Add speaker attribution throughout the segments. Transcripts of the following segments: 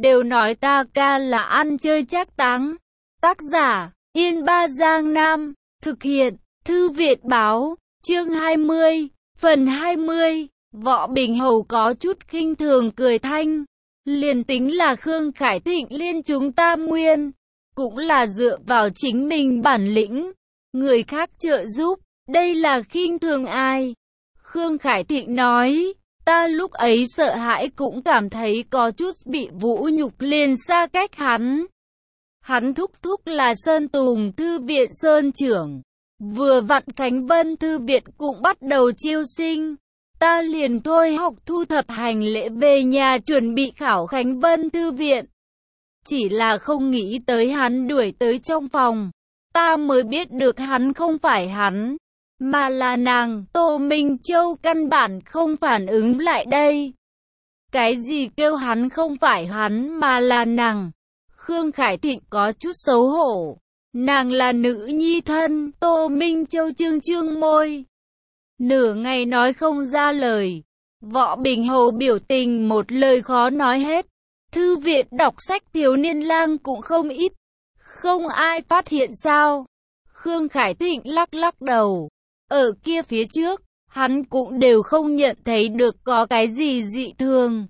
Speaker 1: đều nói ta ca là ăn chơi trác táng. Tác giả, Yên Ba Giang Nam. Thực hiện, Thư viện báo, chương 20, phần 20. Võ Bình Hầu có chút khinh thường cười thanh. Liền tính là Khương Khải Thịnh liên chúng ta nguyên, cũng là dựa vào chính mình bản lĩnh. Người khác trợ giúp, đây là khinh thường ai? Khương Khải Thịnh nói, ta lúc ấy sợ hãi cũng cảm thấy có chút bị vũ nhục liền xa cách hắn. Hắn thúc thúc là Sơn Tùng Thư viện Sơn trưởng. Vừa vặn Khánh Vân Thư viện cũng bắt đầu chiêu sinh. Ta liền thôi học thu thập hành lễ về nhà chuẩn bị khảo Khánh Vân Thư viện. Chỉ là không nghĩ tới hắn đuổi tới trong phòng. Ta mới biết được hắn không phải hắn, mà là nàng. Tô Minh Châu căn bản không phản ứng lại đây. Cái gì kêu hắn không phải hắn mà là nàng? Khương Khải Thịnh có chút xấu hổ. Nàng là nữ nhi thân. Tô Minh Châu trương trương môi, nửa ngày nói không ra lời. Võ Bình Hầu biểu tình một lời khó nói hết. Thư viện đọc sách thiếu niên lang cũng không ít. Không ai phát hiện sao? Khương Khải Thịnh lắc lắc đầu. Ở kia phía trước, hắn cũng đều không nhận thấy được có cái gì dị thường.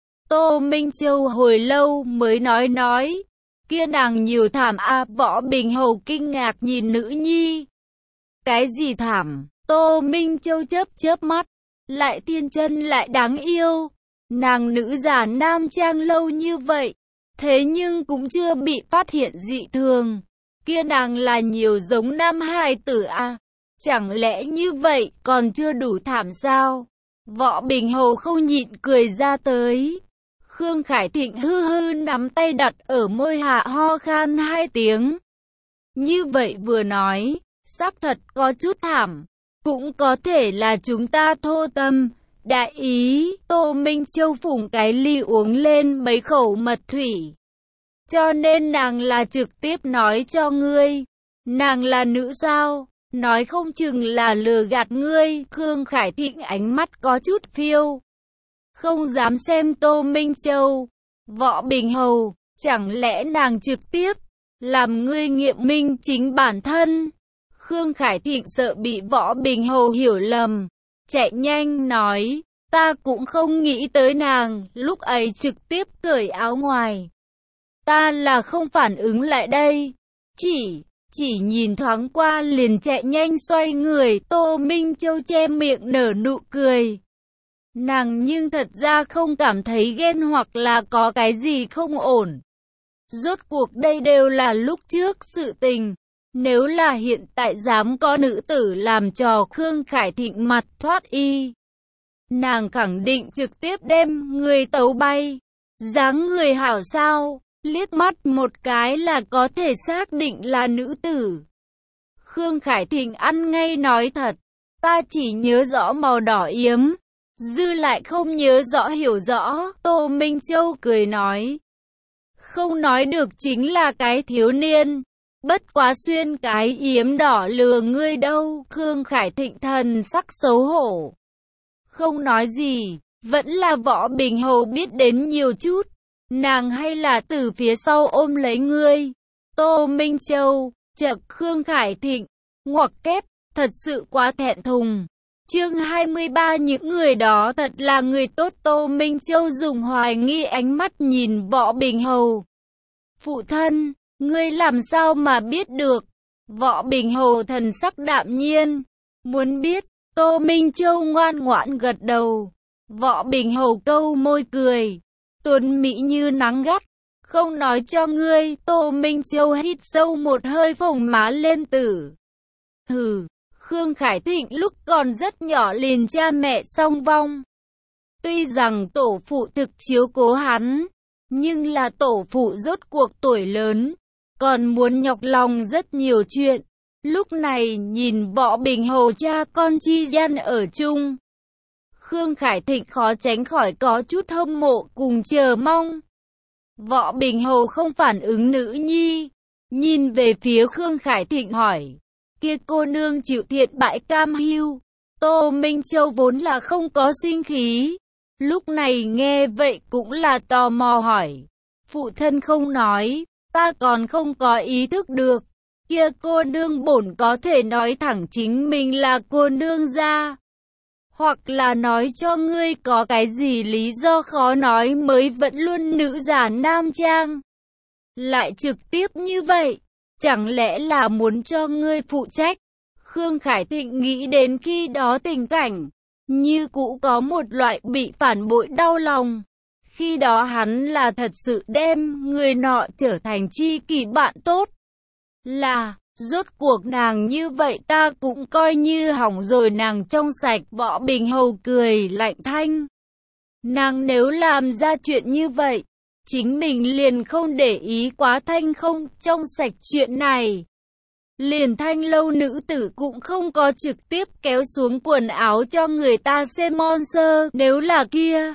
Speaker 1: Tô Minh Châu hồi lâu mới nói. Kia nàng nhiều thảm a. Võ Bình Hầu kinh ngạc nhìn nữ nhi. Cái gì thảm? Tô Minh Châu chớp mắt. Lại thiên chân lại đáng yêu. Nàng nữ giả nam trang lâu như vậy, thế nhưng cũng chưa bị phát hiện dị thường. Kia nàng là nhiều giống nam hài tử a. Chẳng lẽ như vậy còn chưa đủ thảm sao? Võ Bình Hầu không nhịn cười ra tới. Khương Khải Thịnh hư nắm tay đặt ở môi hạ ho khan 2 tiếng. Như vậy vừa nói, xác thật có chút thảm. Cũng có thể là chúng ta thô tâm. Đại ý. Tô Minh Châu phủng cái ly uống lên mấy khẩu mật thủy. Cho nên nàng là trực tiếp nói cho ngươi. Nàng là nữ sao? Nói không chừng là lừa gạt ngươi. Khương Khải Thịnh ánh mắt có chút phiêu, không dám xem Tô Minh Châu. Võ Bình Hầu, chẳng lẽ nàng trực tiếp làm ngươi nghiệm minh chính bản thân? Khương Khải Thịnh sợ bị Võ Bình Hầu hiểu lầm, chạy nhanh nói, ta cũng không nghĩ tới nàng lúc ấy trực tiếp cởi áo ngoài. Ta là không phản ứng lại đây, chỉ nhìn thoáng qua liền chạy nhanh xoay người. Tô Minh Châu che miệng nở nụ cười. Nàng nhưng thật ra không cảm thấy ghen hoặc là có cái gì không ổn. Rốt cuộc đây đều là lúc trước sự tình. Nếu là hiện tại dám có nữ tử làm trò Khương Khải Thịnh mặt thoát y, nàng khẳng định trực tiếp đem người tấu bay. Dáng người hảo sao, liếc mắt một cái là có thể xác định là nữ tử. Khương Khải Thịnh ăn ngay nói thật, ta chỉ nhớ rõ màu đỏ yếm, dư lại không nhớ rõ hiểu rõ. Tô Minh Châu cười nói, không nói được chính là cái thiếu niên. Bất quá xuyên cái yếm đỏ lừa ngươi đâu. Khương Khải Thịnh thần sắc xấu hổ, không nói gì. Vẫn là Võ Bình Hầu biết đến nhiều chút. Nàng hay là từ phía sau ôm lấy ngươi? Tô Minh Châu, chậc. Khương Khải Thịnh, ngoặc kép, thật sự quá thẹn thùng. Chương 23. Những người đó thật là người tốt. Tô Minh Châu dùng hoài nghi ánh mắt nhìn Võ Bình Hầu. Phụ thân, ngươi làm sao mà biết được? Võ Bình Hầu thần sắc đạm nhiên. Muốn biết? Tô Minh Châu ngoan ngoãn gật đầu. Võ Bình Hầu câu môi cười, tuấn mỹ như nắng gắt. Không nói cho ngươi. Tô Minh Châu hít sâu một hơi phồng má lên tử. Hừ. Khương Khải Thịnh lúc còn rất nhỏ liền cha mẹ song vong. Tuy rằng tổ phụ thực chiếu cố hắn, nhưng là tổ phụ rốt cuộc tuổi lớn, còn muốn nhọc lòng rất nhiều chuyện. Lúc này nhìn Võ Bình Hầu cha con chi gian ở chung, Khương Khải Thịnh khó tránh khỏi có chút hâm mộ cùng chờ mong. Võ Bình Hầu không phản ứng nữ nhi, nhìn về phía Khương Khải Thịnh hỏi, kia cô nương chịu thiệt bại cam hưu? Tô Minh Châu vốn là không có sinh khí, lúc này nghe vậy cũng là tò mò hỏi, Phụ thân không nói, ta còn không có ý thức được. Kia cô nương bổn có thể nói thẳng chính mình là cô nương gia. Hoặc là nói cho ngươi có cái gì lý do khó nói mới vẫn luôn nữ giả nam trang. Lại trực tiếp như vậy, chẳng lẽ là muốn cho ngươi phụ trách? Khương Khải Thịnh nghĩ đến khi đó tình cảnh, như cũ có một loại bị phản bội đau lòng. Khi đó hắn là thật sự đem người nọ trở thành tri kỷ bạn tốt. Là, rốt cuộc nàng như vậy ta cũng coi như hỏng rồi. Nàng trong sạch. Võ Bình Hầu cười lạnh thanh. Nàng nếu làm ra chuyện như vậy, chính mình liền không để ý quá thanh không trong sạch chuyện này. Liền Thanh Lâu nữ tử cũng không có trực tiếp kéo xuống quần áo cho người ta xem monster. Nếu là kia,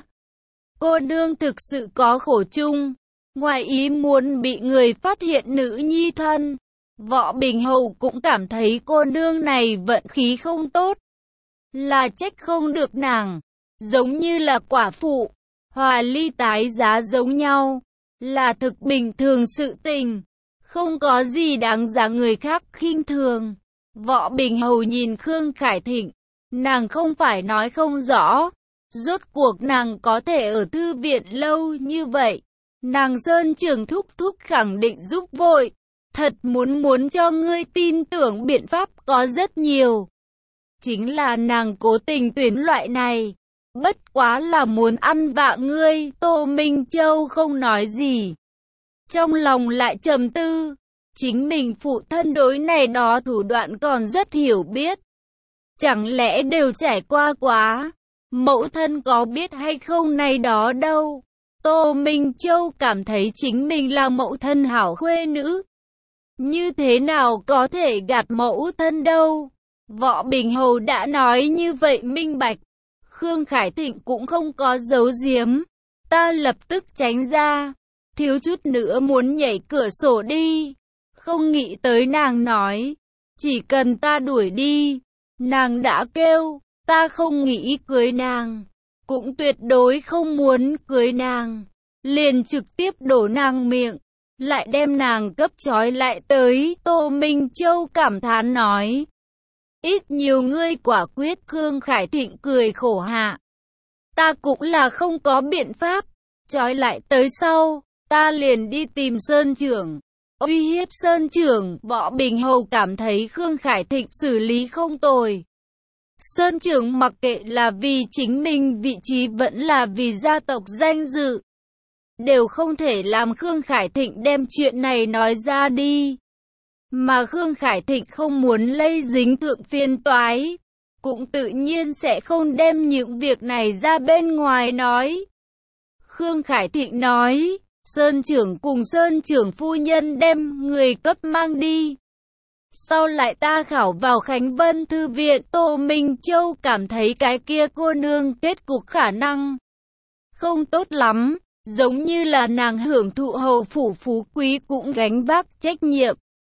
Speaker 1: cô nương thực sự có khổ chung, ngoài ý muốn bị người phát hiện nữ nhi thân. Võ Bình Hầu cũng cảm thấy cô nương này vận khí không tốt. Là trách không được nàng, giống như là quả phụ, hòa ly tái giá giống nhau, là thực bình thường sự tình. Không có gì đáng giá người khác khinh thường. Võ Bình Hầu nhìn Khương Khải Thịnh, nàng không phải nói không rõ. Rốt cuộc nàng có thể ở thư viện lâu như vậy. Nàng Sơn Trường thúc thúc khẳng định giúp vội. Thật muốn cho ngươi tin tưởng biện pháp có rất nhiều. Chính là nàng cố tình tuyển loại này. Bất quá là muốn ăn vạ ngươi. Tô Minh Châu không nói gì. Trong lòng lại trầm tư, chính mình phụ thân đối này đó thủ đoạn còn rất hiểu biết. Chẳng lẽ đều trải qua quá, mẫu thân có biết hay không này đó đâu. Tô Minh Châu cảm thấy chính mình là mẫu thân hảo khuê nữ. Như thế nào có thể gạt mẫu thân đâu. Võ Bình Hầu đã nói như vậy minh bạch. Khương Khải Thịnh cũng không có giấu giếm. Ta lập tức tránh ra. Thiếu chút nữa muốn nhảy cửa sổ đi. Không nghĩ tới nàng nói, chỉ cần ta đuổi đi. Nàng đã kêu, ta không nghĩ cưới nàng. Cũng tuyệt đối không muốn cưới nàng. Liền trực tiếp đổ nàng miệng. Lại đem nàng cấp trói lại tới. Tô Minh Châu cảm thán nói. Ít nhiều ngươi quả quyết. Khương Khải Thịnh cười khổ hạ. Ta cũng là không có biện pháp. Trói lại tới sau. Ta liền đi tìm Sơn Trưởng, uy hiếp Sơn Trưởng. Võ Bình Hầu cảm thấy Khương Khải Thịnh xử lý không tồi. Sơn Trưởng mặc kệ là vì chính mình vị trí vẫn là vì gia tộc danh dự, đều không thể làm Khương Khải Thịnh đem chuyện này nói ra đi. Mà Khương Khải Thịnh không muốn lây dính thượng phiên toái, cũng tự nhiên sẽ không đem những việc này ra bên ngoài nói. Khương Khải Thịnh nói, Sơn Trưởng cùng Sơn Trưởng phu nhân đem người cấp mang đi. Sau lại ta khảo vào Khánh Vân Thư viện. Tô Minh Châu cảm thấy cái kia cô nương kết cục khả năng không tốt lắm. Giống như là nàng hưởng thụ hầu phủ phú quý cũng gánh vác trách nhiệm.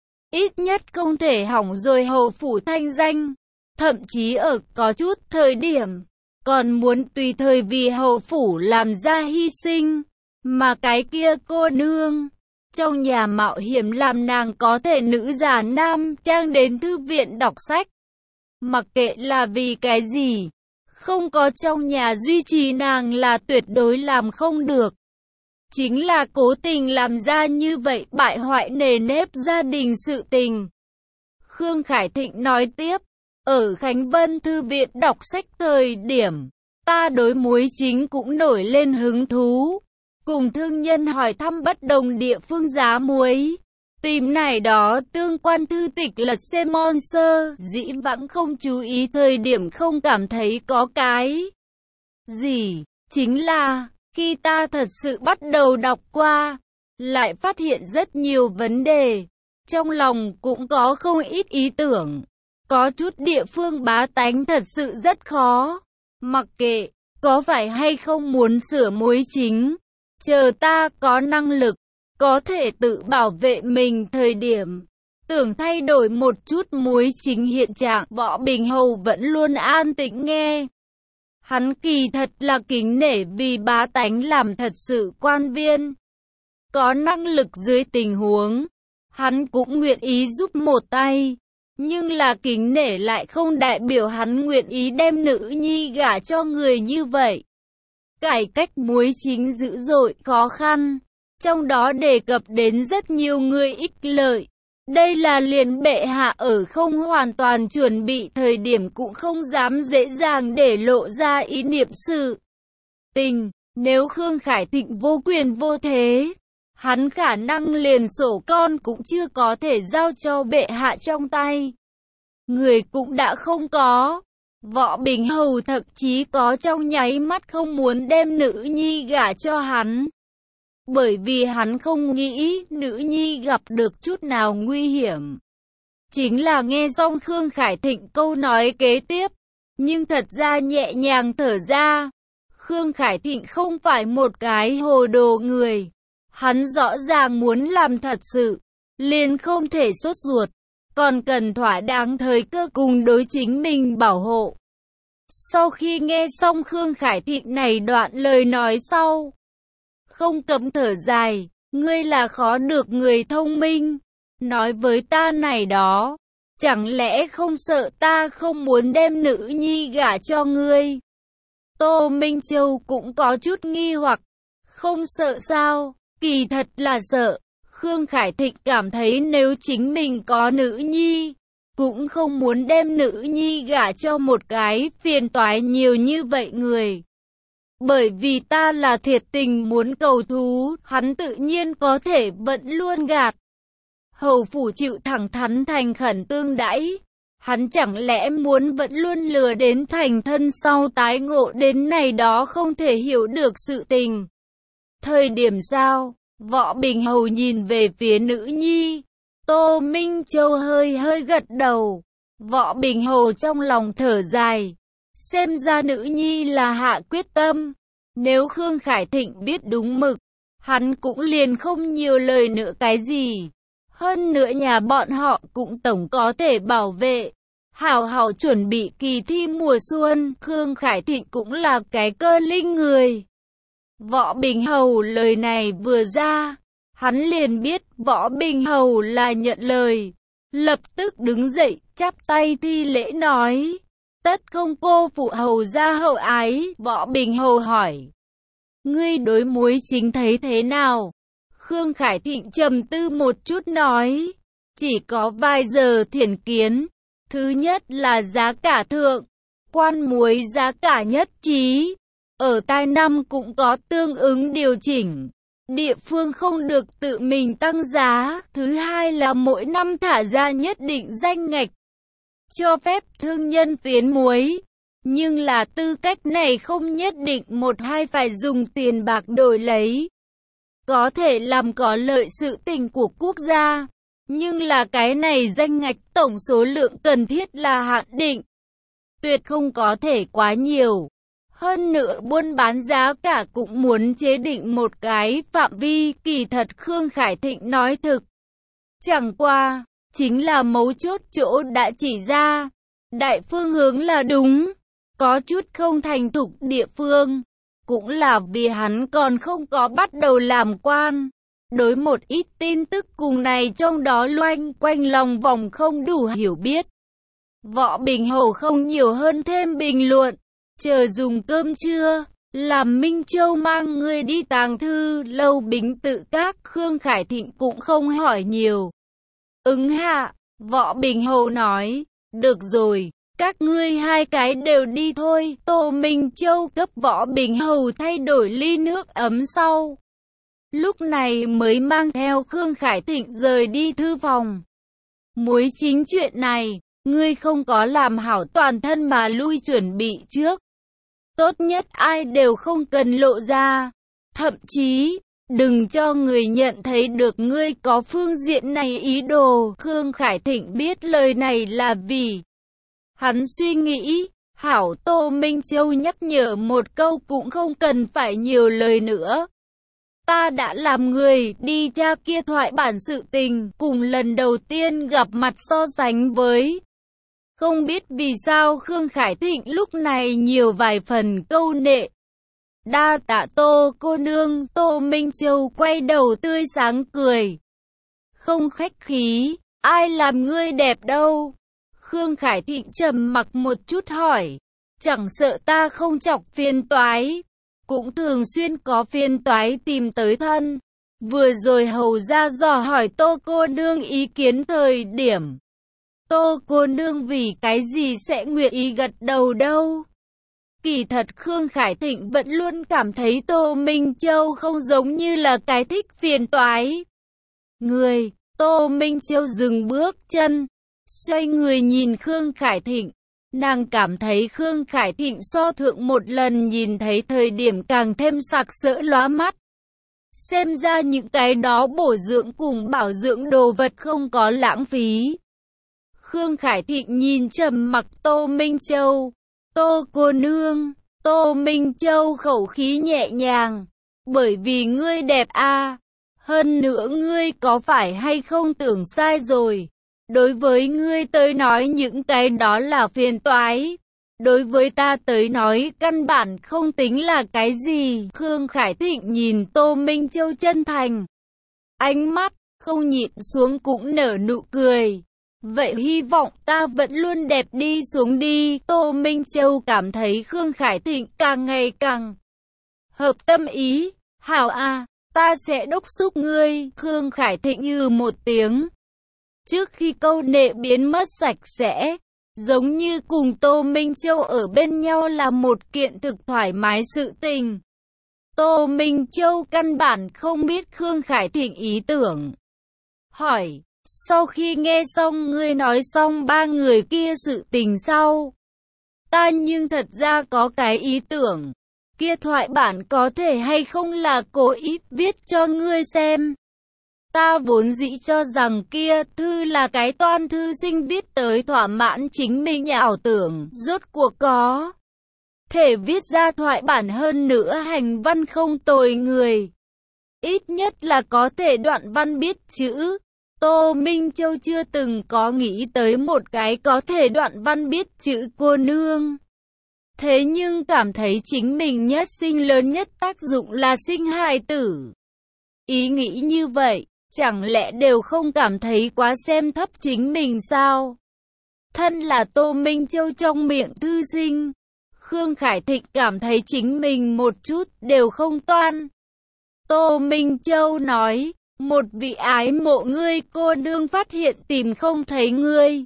Speaker 1: Ít nhất không thể hỏng rồi hầu phủ thanh danh. Thậm chí ở có chút thời điểm, còn muốn tùy thời vì hầu phủ làm ra hy sinh. Mà cái kia cô nương, trong nhà mạo hiểm làm nàng có thể nữ giả nam trang đến thư viện đọc sách. Mặc kệ là vì cái gì, không có trong nhà duy trì nàng là tuyệt đối làm không được. Chính là cố tình làm ra như vậy bại hoại nề nếp gia đình sự tình. Khương Khải Thịnh nói tiếp, ở Khánh Vân Thư viện đọc sách thời điểm, ta đối muối chính cũng nổi lên hứng thú. Cùng thương nhân hỏi thăm bất đồng địa phương giá muối. Tìm này đó tương quan thư tịch lật xem monster. Dĩ vãng không chú ý thời điểm không cảm thấy có cái gì. Chính là, khi ta thật sự bắt đầu đọc qua, lại phát hiện rất nhiều vấn đề. Trong lòng cũng có không ít ý tưởng. Có chút địa phương bá tánh thật sự rất khó. Mặc kệ, có phải hay không muốn sửa muối chính. Chờ ta có năng lực, có thể tự bảo vệ mình thời điểm, tưởng thay đổi một chút muối chính hiện trạng. Võ Bình Hầu vẫn luôn an tĩnh nghe. Hắn kỳ thật là kính nể vì bá tánh làm thật sự quan viên. có năng lực dưới tình huống, hắn cũng nguyện ý giúp một tay. Nhưng là kính nể lại không đại biểu hắn nguyện ý đem nữ nhi gả cho người như vậy. Cải cách muối chính dữ dội khó khăn, trong đó đề cập đến rất nhiều người ích lợi. Đây là liền bệ hạ ở không hoàn toàn chuẩn bị thời điểm cũng không dám dễ dàng để lộ ra ý niệm sự tình. Nếu Khương Khải Thịnh vô quyền vô thế, hắn khả năng liền sổ con cũng chưa có thể giao cho bệ hạ trong tay. Người cũng đã không có. Võ Bình Hầu thậm chí có trong nháy mắt không muốn đem nữ nhi gả cho hắn. Bởi vì hắn không nghĩ nữ nhi gặp được chút nào nguy hiểm. Chính là nghe xong Khương Khải Thịnh câu nói kế tiếp, nhưng thật ra nhẹ nhàng thở ra. Khương Khải Thịnh không phải một cái hồ đồ người. Hắn rõ ràng muốn làm thật sự, liền không thể sốt ruột, còn cần thỏa đáng thời cơ cùng đối chính mình bảo hộ. Sau khi nghe xong Khương Khải Thịnh này đoạn lời nói sau, không cấm thở dài, ngươi là khó được người thông minh, nói với ta này đó, chẳng lẽ không sợ ta không muốn đem nữ nhi gả cho ngươi? Tô Minh Châu cũng có chút nghi hoặc, không sợ sao, kỳ thật là sợ. Khương Khải Thịnh cảm thấy nếu chính mình có nữ nhi, cũng không muốn đem nữ nhi gả cho một cái phiền toái nhiều như vậy người. Bởi vì ta là thiệt tình muốn cầu thú, hắn tự nhiên có thể vẫn luôn gạt. Hầu phủ chịu thẳng thắn thành khẩn tương đãi, hắn chẳng lẽ muốn vẫn luôn lừa đến thành thân sau tái ngộ đến này đó không thể hiểu được sự tình. Thời điểm sao? Võ Bình Hầu nhìn về phía nữ nhi. Tô Minh Châu hơi gật đầu. Võ Bình Hầu trong lòng thở dài. Xem ra nữ nhi là hạ quyết tâm. Nếu Khương Khải Thịnh biết đúng mực, hắn cũng liền không nhiều lời nữa cái gì. Hơn nữa nhà bọn họ cũng tổng có thể bảo vệ. Hảo chuẩn bị kỳ thi mùa xuân. Khương Khải Thịnh cũng là cái cơ linh người. Võ Bình Hầu lời này vừa ra, hắn liền biết Võ Bình Hầu là nhận lời, lập tức đứng dậy, chắp tay thi lễ nói, tất không cô phụ hầu gia hậu ái. Võ Bình Hầu hỏi, ngươi đối muối chính thấy thế nào? Khương Khải Thịnh trầm tư một chút nói, chỉ có vài giờ thiển kiến. Thứ nhất là giá cả thượng, quan muối giá cả nhất trí. Ở tai năm cũng có tương ứng điều chỉnh, địa phương không được tự mình tăng giá. Thứ hai là mỗi năm thả ra nhất định danh ngạch, cho phép thương nhân phiến muối. Nhưng là tư cách này không nhất định một hai phải dùng tiền bạc đổi lấy. Có thể làm có lợi sự tình của quốc gia, nhưng là cái này danh ngạch tổng số lượng cần thiết là hạn định, tuyệt không có thể quá nhiều. Hơn nữa buôn bán giá cả cũng muốn chế định một cái phạm vi. Kỳ thật Khương Khải Thịnh nói thực, chẳng qua, chính là mấu chốt chỗ đã chỉ ra. Đại phương hướng là đúng, có chút không thành thục địa phương, cũng là vì hắn còn không có bắt đầu làm quan. Đối một ít tin tức cùng này trong đó loanh quanh lòng vòng không đủ hiểu biết. Võ Bình Hầu không nhiều hơn thêm bình luận. Chờ dùng cơm trưa, làm Minh Châu mang người đi tàng thư lâu Bính Tự Các. Khương Khải Thịnh cũng không hỏi nhiều. Ứng hạ, Võ Bình Hầu nói, được rồi, các ngươi hai cái đều đi thôi. Tô Minh Châu cấp Võ Bình Hầu thay đổi ly nước ấm sau, lúc này mới mang theo Khương Khải Thịnh rời đi thư phòng. Muối chính chuyện này, ngươi không có làm hảo toàn thân mà lui chuẩn bị trước. Tốt nhất ai đều không cần lộ ra. Thậm chí, đừng cho người nhận thấy được ngươi có phương diện này ý đồ. Khương Khải Thịnh biết lời này là vì hắn suy nghĩ. Hảo. Tô Minh Châu nhắc nhở một câu cũng không cần phải nhiều lời nữa. Ta đã làm người đi tra kia thoại bản sự tình, cùng lần đầu tiên gặp mặt so sánh với. Không biết vì sao Khương Khải Thịnh lúc này nhiều vài phần câu nệ. Đa tạ Tô cô nương. Tô Minh Châu quay đầu tươi sáng cười. Không khách khí, ai làm ngươi đẹp đâu? Khương Khải Thịnh trầm mặc một chút hỏi. Chẳng sợ ta không chọc phiền toái, cũng thường xuyên có phiền toái tìm tới thân. Vừa rồi hầu ra dò hỏi Tô cô nương ý kiến thời điểm. Tô cô nương vì cái gì sẽ nguyện ý gật đầu đâu? Kỳ thật Khương Khải Thịnh vẫn luôn cảm thấy Tô Minh Châu không giống như là cái thích phiền toái người. Tô Minh Châu dừng bước chân, xoay người nhìn Khương Khải Thịnh. Nàng cảm thấy Khương Khải Thịnh so thượng một lần nhìn thấy thời điểm càng thêm sặc sỡ lóa mắt. Xem ra những cái đó bổ dưỡng cùng bảo dưỡng đồ vật không có lãng phí. Khương Khải Thịnh nhìn trầm mặc Tô Minh Châu. Tô cô nương. Tô Minh Châu khẩu khí nhẹ nhàng. Bởi vì ngươi đẹp a. Hơn nữa ngươi có phải hay không tưởng sai rồi. Đối với ngươi tới nói những cái đó là phiền toái. Đối với ta tới nói căn bản không tính là cái gì. Khương Khải Thịnh nhìn Tô Minh Châu chân thành. Ánh mắt không nhịn xuống cũng nở nụ cười. Vậy hy vọng ta vẫn luôn đẹp đi xuống đi. Tô Minh Châu cảm thấy Khương Khải Thịnh càng ngày càng hợp tâm ý. Hảo a, ta sẽ đốc thúc ngươi. Khương Khải Thịnh một tiếng. Trước khi câu nệ biến mất sạch sẽ, giống như cùng Tô Minh Châu ở bên nhau là một kiện thực thoải mái sự tình. Tô Minh Châu căn bản không biết Khương Khải Thịnh ý tưởng. Hỏi, sau khi nghe xong ngươi nói xong ba người kia sự tình sau, ta nhưng thật ra có cái ý tưởng, kia thoại bản có thể hay không là cố ý viết cho ngươi xem. Ta vốn dĩ cho rằng kia thư là cái toan thư sinh viết tới thỏa mãn chính mình ảo tưởng, rốt cuộc có thể viết ra thoại bản hơn nữa hành văn không tồi người. Ít nhất là có thể đoạn văn biết chữ. Tô Minh Châu chưa từng có nghĩ tới một cái có thể đoạn văn biết chữ cô nương. Thế nhưng cảm thấy chính mình nhất sinh lớn nhất tác dụng là sinh hài tử. Ý nghĩ như vậy, chẳng lẽ đều không cảm thấy quá xem thấp chính mình sao? Thân là Tô Minh Châu trong miệng thư sinh, Khương Khải Thịnh cảm thấy chính mình một chút đều không toan. Tô Minh Châu nói, một vị ái mộ ngươi cô nương phát hiện tìm không thấy ngươi.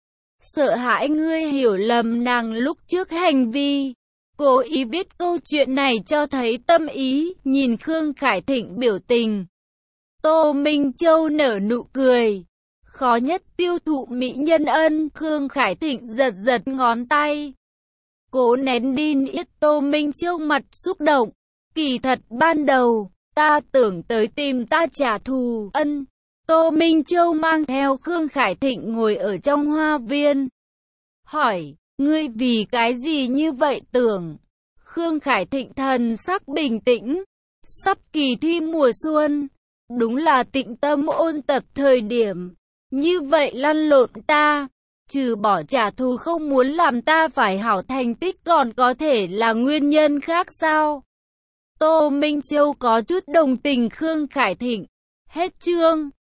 Speaker 1: Sợ hãi ngươi hiểu lầm nàng lúc trước hành vi. Cố ý viết câu chuyện này cho thấy tâm ý, nhìn Khương Khải Thịnh biểu tình. Tô Minh Châu nở nụ cười. Khó nhất tiêu thụ mỹ nhân ân. Khương Khải Thịnh giật giật ngón tay. Cố nén đi niết. Tô Minh Châu mặt xúc động. Kỳ thật ban đầu, ta tưởng tới tìm ta trả thù ân. Tô Minh Châu mang theo Khương Khải Thịnh ngồi ở trong hoa viên. Hỏi, ngươi vì cái gì như vậy tưởng? Khương Khải Thịnh thần sắc bình tĩnh. Sắp kỳ thi mùa xuân. Đúng là tịnh tâm ôn tập thời điểm. Như vậy lăn lộn ta. Trừ bỏ trả thù không muốn làm ta phải hảo thành tích còn có thể là nguyên nhân khác sao? Tô Minh Châu có chút đồng tình Khương Khải Thịnh. Hết chương.